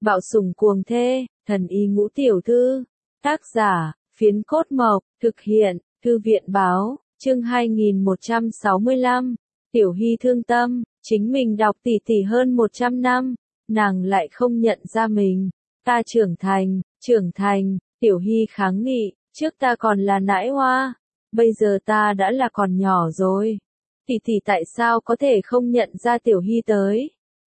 Bạo sủng cuồng thê, thần y ngũ tiểu thư. Tác giả, Phiến Cốt Mộc, thực hiện, Thư viện báo, chương 2165. Tiểu Hy thương tâm, chính mình đọc tỉ tỉ hơn 100 năm, nàng lại không nhận ra mình. Ta trưởng thành, Tiểu Hy kháng nghị, trước ta còn là nãi hoa, bây giờ ta đã là còn nhỏ rồi. Tỉ tỉ tại sao có thể không nhận ra Tiểu Hy tới?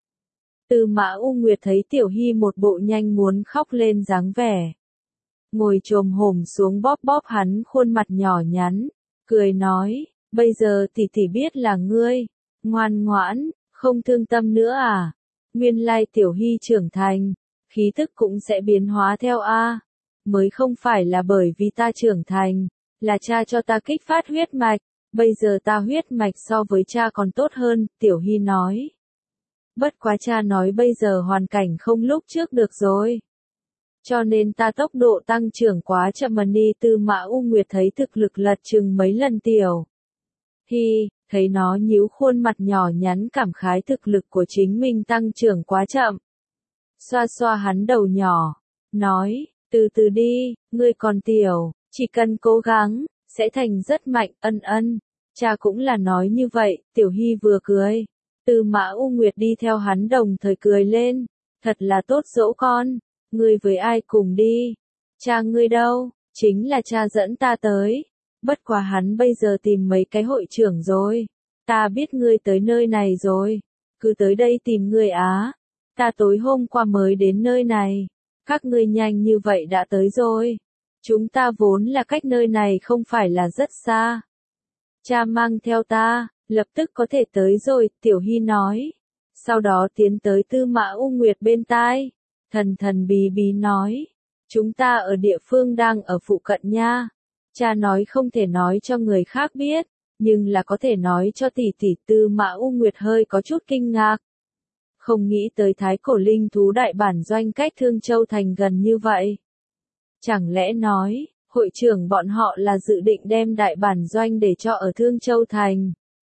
Tư Mã U Nguyệt thấy Tiểu Hy một bộ nhanh muốn khóc lên dáng vẻ. Ngồi chồm hổm xuống bóp bóp hắn khuôn mặt nhỏ nhắn, cười nói, bây giờ tỉ tỉ biết là ngươi, ngoan ngoãn, không thương tâm nữa à? Nguyên lai Tiểu Hy trưởng thành, khí tức cũng sẽ biến hóa theo a. Mới không phải là bởi vì ta trưởng thành, là cha cho ta kích phát huyết mạch, bây giờ ta huyết mạch so với cha còn tốt hơn, Tiểu Hy nói. Bất quá cha nói bây giờ hoàn cảnh không lúc trước được rồi. Cho nên ta tốc độ tăng trưởng quá chậm mà đi. Tư Mã U Nguyệt thấy thực lực lật chừng mấy lần Tiểu Hy, thấy nó nhíu khuôn mặt nhỏ nhắn cảm khái thực lực của chính mình tăng trưởng quá chậm. Xoa xoa hắn đầu nhỏ, nói, từ từ đi, ngươi còn tiểu, chỉ cần cố gắng, sẽ thành rất mạnh, ân. Cha cũng là nói như vậy, Tiểu Hy vừa cười. Tư Mã U Nguyệt đi theo hắn đồng thời cười lên, thật là tốt dỗ con, ngươi với ai cùng đi? Cha ngươi đâu? Chính là cha dẫn ta tới. Bất quá hắn bây giờ tìm mấy cái hội trưởng rồi. Ta biết ngươi tới nơi này rồi. Cứ tới đây tìm ngươi á. Ta tối hôm qua mới đến nơi này. Các ngươi nhanh như vậy đã tới rồi. Chúng ta vốn là cách nơi này không phải là rất xa. Cha mang theo ta, lập tức có thể tới rồi, Tiểu Hy nói. Sau đó tiến tới Tư Mã U Nguyệt bên tai. Thần bí nói. Chúng ta ở địa phương đang ở phụ cận nha. Cha nói không thể nói cho người khác biết, nhưng là có thể nói cho tỷ tỷ. Tư Mã U Nguyệt hơi có chút kinh ngạc. Không nghĩ tới Thái Cổ Linh Thú đại bản doanh cách Thương Châu Thành gần như vậy. Chẳng lẽ nói, hội trưởng bọn họ là dự định đem đại bản doanh để cho ở Thương Châu Thành.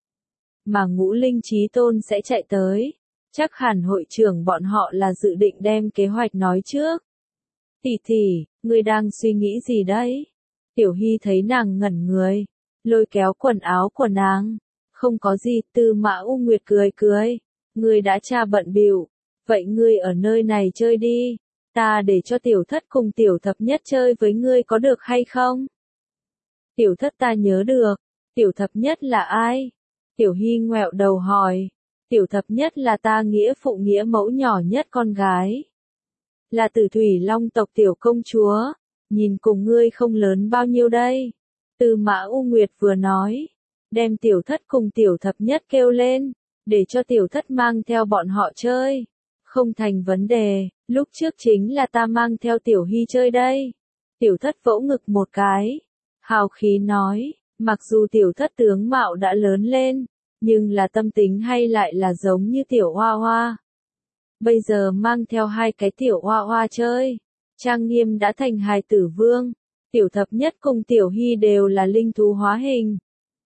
Mà Ngũ Linh Chí Tôn sẽ chạy tới. Chắc hẳn hội trưởng bọn họ là dự định đem kế hoạch nói trước. Tỷ tỷ, ngươi đang suy nghĩ gì đấy? Tiểu Hy thấy nàng ngẩn người, lôi kéo quần áo của nàng. Không có gì. Tư Mã U Nguyệt cười. Ngươi đã cha bận bịu, vậy ngươi ở nơi này chơi đi. Ta để cho Tiểu Thất cùng Tiểu Thập Nhất chơi với ngươi có được hay không? Tiểu Thất ta nhớ được. Tiểu Thập Nhất là ai? Tiểu Hy ngoẹo đầu hỏi. Tiểu Thập Nhất là ta nghĩa phụ nghĩa mẫu nhỏ nhất con gái. Là Tử Thủy Long tộc tiểu công chúa. Nhìn cùng ngươi không lớn bao nhiêu đây. Tư Mã U Nguyệt vừa nói. Đem Tiểu Thất cùng Tiểu Thập Nhất kêu lên. Để cho Tiểu Thất mang theo bọn họ chơi. Không thành vấn đề, lúc trước chính là ta mang theo Tiểu Hy chơi đây. Tiểu Thất vỗ ngực một cái. Hào khí nói, mặc dù Tiểu Thất tướng mạo đã lớn lên, nhưng là tâm tính hay lại là giống như Tiểu Hoa Hoa. Bây giờ mang theo hai cái Tiểu Hoa Hoa chơi, trang nghiêm đã thành hài tử vương. Tiểu Thập Nhất cùng Tiểu Hy đều là linh thú hóa hình.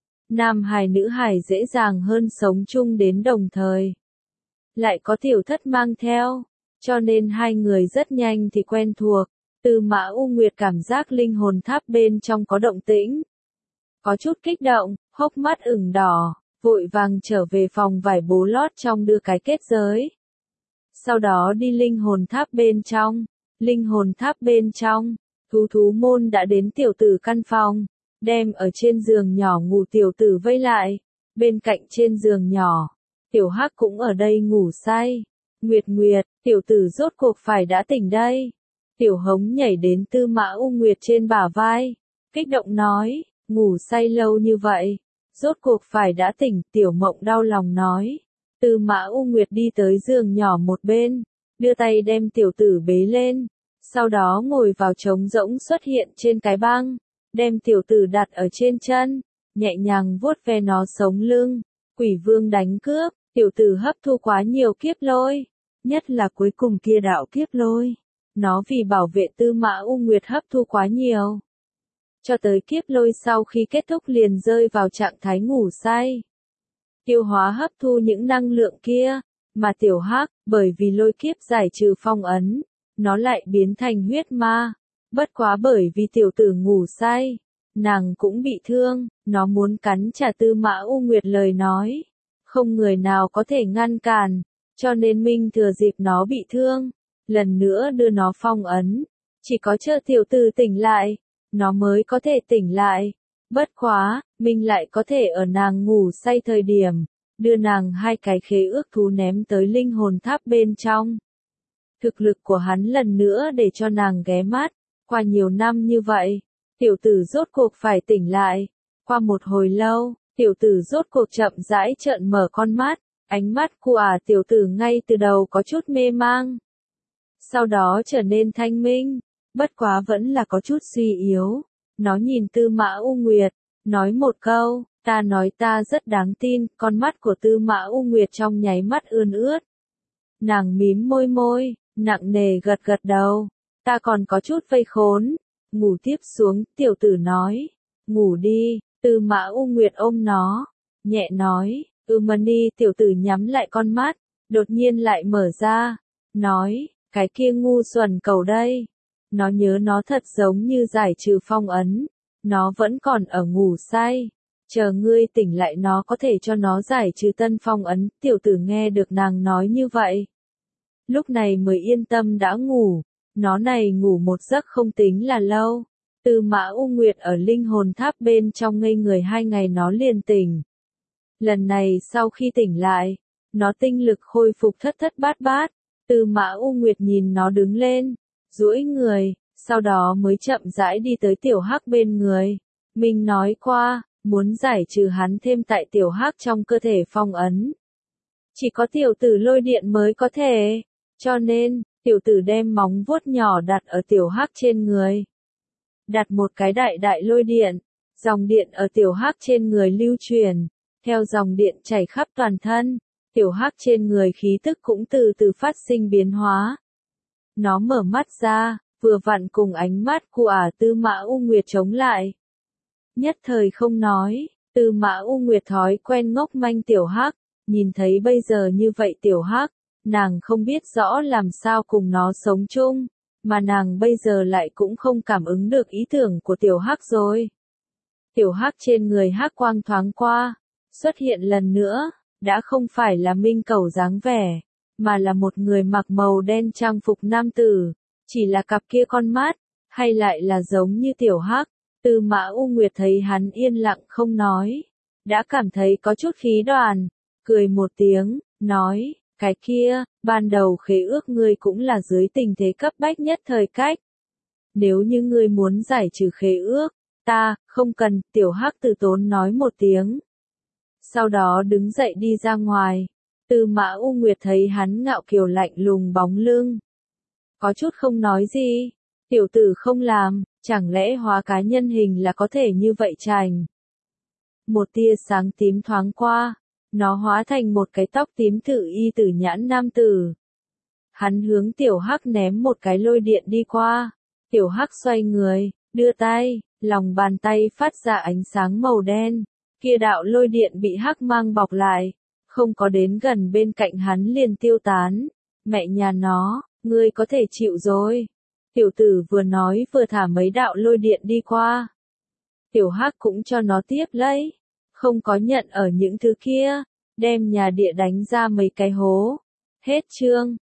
Nam hài nữ hài dễ dàng hơn sống chung đến đồng thời. Lại có Tiểu Thất mang theo, cho nên hai người rất nhanh thì quen thuộc. Tư Mã U Nguyệt cảm giác linh hồn tháp bên trong có động tĩnh. Có chút kích động, hốc mắt ửng đỏ, vội vàng trở về phòng vải bố lót trong đưa cái kết giới. Sau đó đi linh hồn tháp bên trong. Linh hồn tháp bên trong, thú môn đã đến tiểu tử căn phòng, đem ở trên giường nhỏ ngủ tiểu tử vây lại. Bên cạnh trên giường nhỏ, Tiểu Hắc cũng ở đây ngủ say. Nguyệt, tiểu tử rốt cuộc phải đã tỉnh đây. Tiểu Hống nhảy đến Tư Mã U Nguyệt trên bả vai, kích động nói, ngủ say lâu như vậy, rốt cuộc phải đã tỉnh. Tiểu Mộng đau lòng nói. Tư Mã U Nguyệt đi tới giường nhỏ một bên, đưa tay đem tiểu tử bế lên, sau đó ngồi vào trống rỗng xuất hiện trên cái băng, đem tiểu tử đặt ở trên chân, nhẹ nhàng vuốt ve nó sống lưng. Quỷ vương đánh cướp, tiểu tử hấp thu quá nhiều kiếp lôi, nhất là cuối cùng kia đạo kiếp lôi. Nó vì bảo vệ Tư Mã U Nguyệt hấp thu quá nhiều. Cho tới kiếp lôi sau khi kết thúc liền rơi vào trạng thái ngủ say. Tiêu hóa hấp thu những năng lượng kia, mà Tiểu Hắc, bởi vì lôi kiếp giải trừ phong ấn, nó lại biến thành huyết ma. Bất quá bởi vì tiểu tử ngủ say, nàng cũng bị thương, nó muốn cắn trả Tư Mã U Nguyệt lời nói. Không người nào có thể ngăn cản, cho nên Minh thừa dịp nó bị thương, lần nữa đưa nó phong ấn. Chỉ có chờ tiểu tử tỉnh lại, nó mới có thể tỉnh lại. Bất quá, Minh lại có thể ở nàng ngủ say thời điểm, đưa nàng hai cái khế ước thú ném tới linh hồn tháp bên trong. Thực lực của hắn lần nữa để cho nàng ghé mắt, qua nhiều năm như vậy, tiểu tử rốt cuộc phải tỉnh lại. Qua một hồi lâu, tiểu tử rốt cuộc chậm rãi trợn mở con mắt, ánh mắt của tiểu tử ngay từ đầu có chút mê mang. Sau đó trở nên thanh minh, bất quá vẫn là có chút suy yếu. Nó nhìn Tư Mã U Nguyệt, nói một câu, ta nói ta rất đáng tin, con mắt của Tư Mã U Nguyệt trong nháy mắt ươn ướt. Nàng mím môi môi, nặng nề gật gật đầu, ta còn có chút vây khốn. Ngủ tiếp xuống, tiểu tử nói, ngủ đi. Tư Mã U Nguyệt ôm nó, nhẹ nói, Mani. Tiểu tử nhắm lại con mắt, đột nhiên lại mở ra, nói, cái kia ngu xuẩn cầu đây. Nó nhớ nó thật giống như giải trừ phong ấn, nó vẫn còn ở ngủ say, chờ ngươi tỉnh lại nó có thể cho nó giải trừ tân phong ấn. Tiểu tử nghe được nàng nói như vậy, lúc này mới yên tâm đã ngủ. Nó này ngủ một giấc không tính là lâu. Tư Mã U Nguyệt ở linh hồn tháp bên trong ngây người 2 ngày nó liền tỉnh. Lần này sau khi tỉnh lại, nó tinh lực khôi phục thất thất bát bát. Tư Mã U Nguyệt nhìn nó đứng lên, duỗi người, sau đó mới chậm rãi đi tới tiểu hắc bên người. Mình nói qua, muốn giải trừ hắn thêm tại tiểu hắc trong cơ thể phong ấn. Chỉ có tiểu tử lôi điện mới có thể, cho nên, tiểu tử đem móng vuốt nhỏ đặt ở tiểu hắc trên người. Đặt một cái đại đại lôi điện, dòng điện ở tiểu hắc trên người lưu truyền, theo dòng điện chảy khắp toàn thân, tiểu hắc trên người khí tức cũng từ từ phát sinh biến hóa. Nó mở mắt ra, vừa vặn cùng ánh mắt của Tư Mã U Nguyệt chống lại. Nhất thời không nói, Tư Mã U Nguyệt thói quen ngốc manh tiểu hắc, nhìn thấy bây giờ như vậy tiểu hắc, nàng không biết rõ làm sao cùng nó sống chung, mà nàng bây giờ lại cũng không cảm ứng được ý tưởng của tiểu hắc rồi. Tiểu hắc trên người hắc quang thoáng qua, xuất hiện lần nữa, đã không phải là minh cầu dáng vẻ, mà là một người mặc màu đen trang phục nam tử, chỉ là cặp kia con mắt, hay lại là giống như tiểu hắc. Tư Mã U Nguyệt thấy hắn yên lặng không nói, đã cảm thấy có chút khí đoàn, cười một tiếng, nói, cái kia, ban đầu khế ước ngươi cũng là dưới tình thế cấp bách nhất thời cách. Nếu như ngươi muốn giải trừ khế ước, ta, không cần. Tiểu hắc từ tốn nói một tiếng. Sau đó đứng dậy đi ra ngoài. Tư Mã U Nguyệt thấy hắn ngạo kiều lạnh lùng bóng lưng, có chút không nói gì. Tiểu tử không làm, chẳng lẽ hóa cá nhân hình là có thể như vậy chành. Một tia sáng tím thoáng qua, nó hóa thành một cái tóc tím thử y tử nhãn nam tử. Hắn hướng tiểu hắc ném một cái lôi điện đi qua. Tiểu hắc xoay người, đưa tay, lòng bàn tay phát ra ánh sáng màu đen. Kia đạo lôi điện bị hắc mang bọc lại, không có đến gần bên cạnh hắn liền tiêu tán. Mẹ nhà nó, ngươi có thể chịu rồi. Tiểu tử vừa nói vừa thả mấy đạo lôi điện đi qua. Tiểu hắc cũng cho nó tiếp lấy, không có nhận ở những thứ kia, đem nhà địa đánh ra mấy cái hố. Hết chương.